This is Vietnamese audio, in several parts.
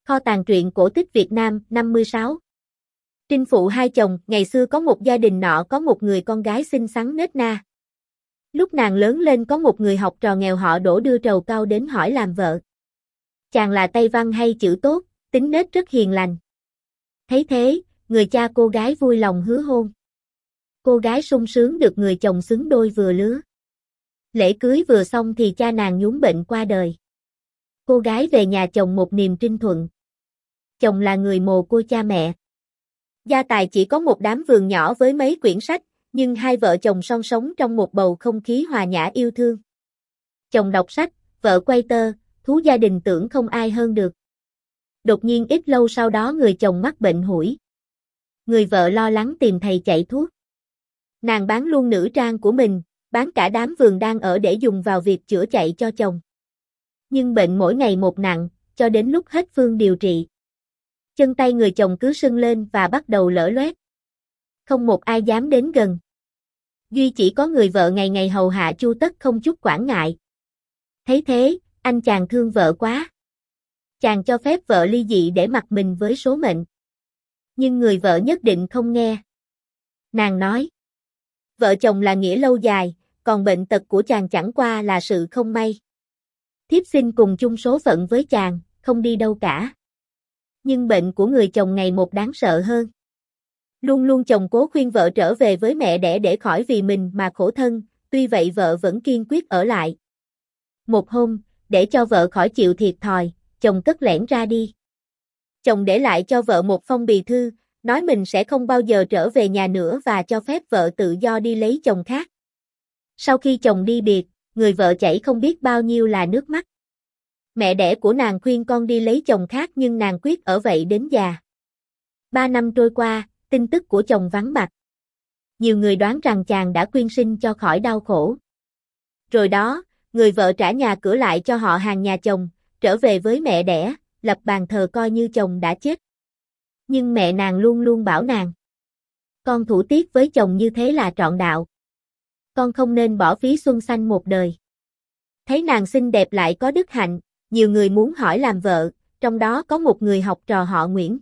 Kho tàng truyện cổ tích Việt Nam 56. Trinh phụ hai chồng. Ngày xưa có một gia đình nọ có một người con gái xinh xắn nết na. Lúc nàng lớn lên có một người học trò nghèo họ Đỗ đưa trầu cau đến hỏi làm vợ. Chàng là tay văn hay chữ tốt, tính nết rất hiền lành. Thấy thế, người cha cô gái vui lòng hứa hôn. Cô gái sung sướng được người chồng xứng đôi vừa lứa. Lễ cưới vừa xong thì cha nàng nhúm bệnh qua đời. Cô gái về nhà chồng một niềm trinh thuận. Chồng là người mồ côi cha mẹ. Gia tài chỉ có một đám vườn nhỏ với mấy quyển sách, nhưng hai vợ chồng son sống trong một bầu không khí hòa nhã yêu thương. Chồng đọc sách, vợ quay tơ, thú gia đình tưởng không ai hơn được. Đột nhiên ít lâu sau đó người chồng mắc bệnh hủi. Người vợ lo lắng tìm thầy chạy thuốc. Nàng bán luôn nữ trang của mình, bán cả đám vườn đang ở để dùng vào việc chữa chạy cho chồng. Nhưng bệnh mỗi ngày một nặng, cho đến lúc hết phương điều trị. Chân tay người chồng cứ sưng lên và bắt đầu lở loét. Không một ai dám đến gần. Duy chỉ có người vợ ngày ngày hầu hạ chu tất không chút quản ngại. Thấy thế, anh chàng thương vợ quá. Chàng cho phép vợ ly dị để mặc mình với số mệnh. Nhưng người vợ nhất định không nghe. Nàng nói, vợ chồng là nghĩa lâu dài, còn bệnh tật của chàng chẳng qua là sự không may. Thiếp xin cùng chung số phận với chàng, không đi đâu cả. Nhưng bệnh của người chồng ngày một đáng sợ hơn. Luôn luôn chồng cố khuyên vợ trở về với mẹ đẻ để khỏi vì mình mà khổ thân, tuy vậy vợ vẫn kiên quyết ở lại. Một hôm, để cho vợ khỏi chịu thiệt thòi, chồng cất lẻn ra đi. Chồng để lại cho vợ một phong bì thư, nói mình sẽ không bao giờ trở về nhà nữa và cho phép vợ tự do đi lấy chồng khác. Sau khi chồng đi biệt, người vợ chảy không biết bao nhiêu là nước mắt. Mẹ đẻ của nàng khuyên con đi lấy chồng khác nhưng nàng quyết ở vậy đến già. 3 năm trôi qua, tin tức của chồng vắng bặt. Nhiều người đoán rằng chàng đã quyên sinh cho khỏi đau khổ. Rồi đó, người vợ trả nhà cửa lại cho họ hàng nhà chồng, trở về với mẹ đẻ, lập bàn thờ coi như chồng đã chết. Nhưng mẹ nàng luôn luôn bảo nàng, con thủ tiết với chồng như thế là trọn đạo. Con không nên bỏ phí xuân xanh một đời. Thấy nàng xinh đẹp lại có đức hạnh, nhiều người muốn hỏi làm vợ, trong đó có một người học trò họ Nguyễn.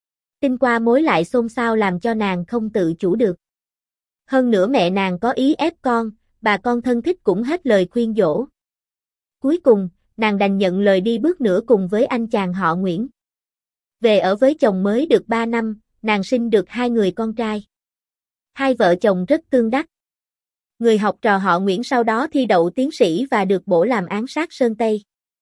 Tin qua mối lại xôn xao làm cho nàng không tự chủ được. Hơn nữa mẹ nàng có ý ép con, bà con thân thích cũng hết lời khuyên dỗ. Cuối cùng, nàng đành nhận lời đi bước nữa cùng với anh chàng họ Nguyễn. Về ở với chồng mới được 3 năm, nàng sinh được 2 người con trai. Hai vợ chồng rất tương đắc. Người học trò họ Nguyễn sau đó thi đậu tiến sĩ và được bổ làm án sát Sơn Tây.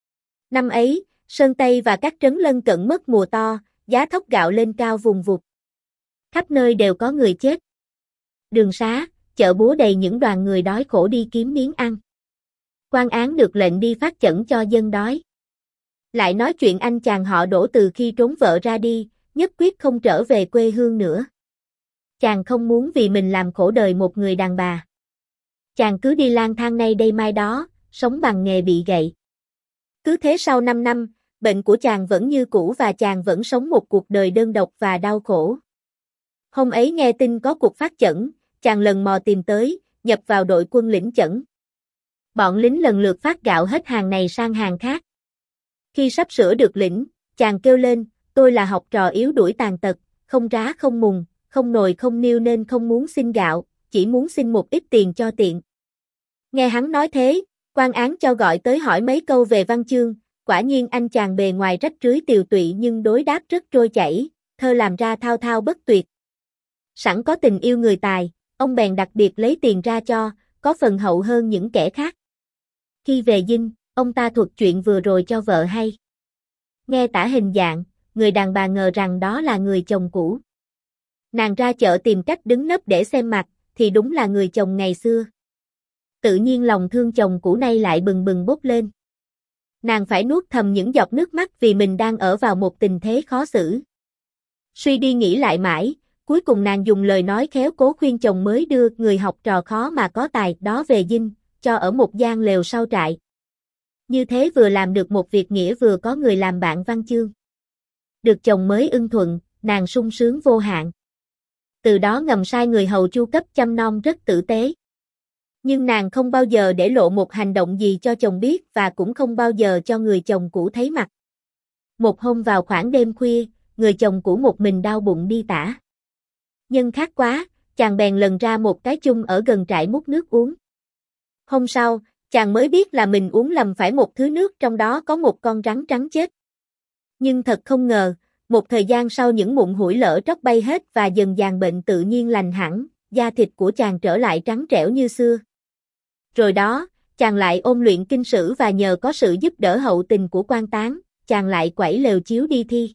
Năm ấy, Sơn Tây và các trấn lân cận mất mùa to, giá thóc gạo lên cao vùng vụt. Khắp nơi đều có người chết. Đường xá, chợ búa đầy những đoàn người đói khổ đi kiếm miếng ăn. Quan án được lệnh đi phát chẩn cho dân đói. Lại nói chuyện anh chàng họ Đỗ từ khi trốn vợ ra đi, nhất quyết không trở về quê hương nữa. Chàng không muốn vì mình làm khổ đời một người đàn bà. Chàng cứ đi lang thang nay đây mai đó, sống bằng nghề bị gậy. Cứ thế sau 5 năm, bệnh của chàng vẫn như cũ và chàng vẫn sống một cuộc đời đơn độc và đau khổ. Hôm ấy nghe tin có cuộc phát chẩn, chàng lần mò tìm tới, nhập vào đội quân lĩnh chẩn. Bọn lính lần lượt phát gạo hết hàng này sang hàng khác. Khi sắp sửa được lĩnh, chàng kêu lên, tôi là học trò yếu đuổi tàn tật, không rá không mùng, không nồi không niêu nên không muốn xin gạo, chỉ muốn xin một ít tiền cho tiện. Nghe hắn nói thế, quan án cho gọi tới hỏi mấy câu về văn chương, quả nhiên anh chàng bề ngoài rách rưới tiều tụy nhưng đối đáp rất trôi chảy, thơ làm ra thao thao bất tuyệt. Sẵn có tình yêu người tài, ông bèn đặc biệt lấy tiền ra cho, có phần hậu hơn những kẻ khác. Khi về dinh, ông ta thuật chuyện vừa rồi cho vợ hay. Nghe tả hình dạng, người đàn bà ngờ rằng đó là người chồng cũ. Nàng ra chợ tìm cách đứng nấp để xem mặt, thì đúng là người chồng ngày xưa. Tự nhiên lòng thương chồng cũ nay lại bừng bừng bốc lên. Nàng phải nuốt thầm những giọt nước mắt vì mình đang ở vào một tình thế khó xử. Suy đi nghĩ lại mãi, cuối cùng nàng dùng lời nói khéo cố khuyên chồng mới đưa người học trò khó mà có tài đó về dinh, cho ở một gian lều sau trại. Như thế vừa làm được một việc nghĩa vừa có người làm bạn văn chương. Được chồng mới ưng thuận, nàng sung sướng vô hạn. Từ đó ngầm sai người hầu chu cấp chăm nom rất tử tế. Nhưng nàng không bao giờ để lộ một hành động gì cho chồng biết và cũng không bao giờ cho người chồng cũ thấy mặt. Một hôm vào khoảng đêm khuya, người chồng cũ một mình đau bụng đi tả. Nhân khát quá, chàng bèn lần ra một cái chung ở gần trại múc nước uống. Hôm sau, chàng mới biết là mình uống lầm phải một thứ nước trong đó có một con rắn trắng chết. Nhưng thật không ngờ, một thời gian sau những mụn hủi lở tróc bay hết và dần dàng bệnh tự nhiên lành hẳn, da thịt của chàng trở lại trắng trẻo như xưa. Rồi đó, chàng lại ôn luyện kinh sử và nhờ có sự giúp đỡ hậu tình của quan tán, chàng lại quẩy lều chiếu đi thi.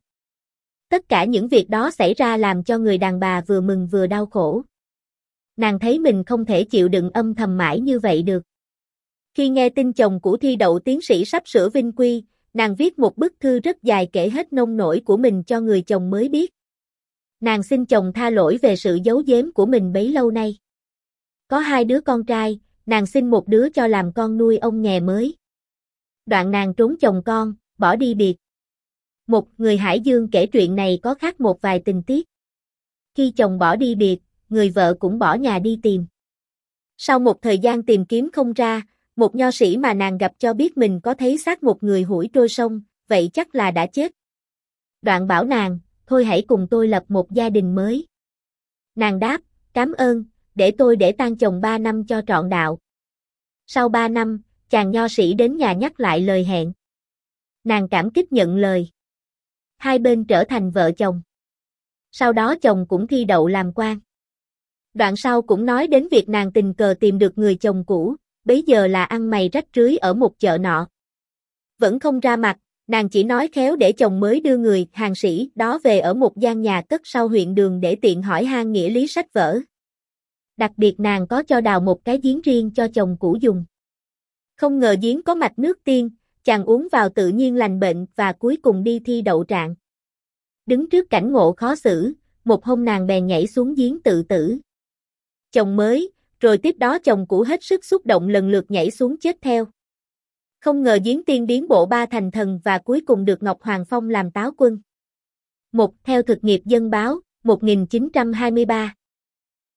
Tất cả những việc đó xảy ra làm cho người đàn bà vừa mừng vừa đau khổ. Nàng thấy mình không thể chịu đựng âm thầm mãi như vậy được. Khi nghe tin chồng cũ thi đậu tiến sĩ sắp sửa vinh quy, nàng viết một bức thư rất dài kể hết nông nỗi của mình cho người chồng mới biết. Nàng xin chồng tha lỗi về sự giấu giếm của mình bấy lâu nay. Có 2 đứa con trai, nàng xin một đứa cho làm con nuôi ông nghè mới. Đoạn nàng trốn chồng con, bỏ đi biệt. Một người Hải Dương kể chuyện này có khác một vài tình tiết. Khi chồng bỏ đi biệt, người vợ cũng bỏ nhà đi tìm. Sau một thời gian tìm kiếm không ra, một nho sĩ mà nàng gặp cho biết mình có thấy xác một người hủi trôi sông, vậy chắc là đã chết. Đoạn bảo nàng, thôi hãy cùng tôi lập một gia đình mới. Nàng đáp, cảm ơn, để tôi để tang chồng 3 năm cho trọn đạo. Sau 3 năm, chàng nho sĩ đến nhà nhắc lại lời hẹn. Nàng cảm kích nhận lời. Hai bên trở thành vợ chồng. Sau đó chồng cũng thi đậu làm quan. Đoạn sau cũng nói đến việc nàng tình cờ tìm được người chồng cũ, bấy giờ là ăn mày rách rưới ở một chợ nọ. Vẫn không ra mặt, nàng chỉ nói khéo để chồng mới đưa người hàng sĩ đó về ở một gian nhà cất sau huyện đường để tiện hỏi han nghĩa lý sách vở. Đặc biệt nàng có cho đào một cái giếng riêng cho chồng cũ dùng. Không ngờ giếng có mạch nước tiên, chàng uống vào tự nhiên lành bệnh và cuối cùng đi thi đậu trạng. Đứng trước cảnh ngộ khó xử, một hôm nàng bèn nhảy xuống giếng tự tử. Chồng mới, rồi tiếp đó chồng cũ hết sức xúc động lần lượt nhảy xuống chết theo. Không ngờ giếng tiên biến bộ 3 thành thần và cuối cùng được Ngọc Hoàng phong làm táo quân. Theo thực nghiệp dân báo, 1923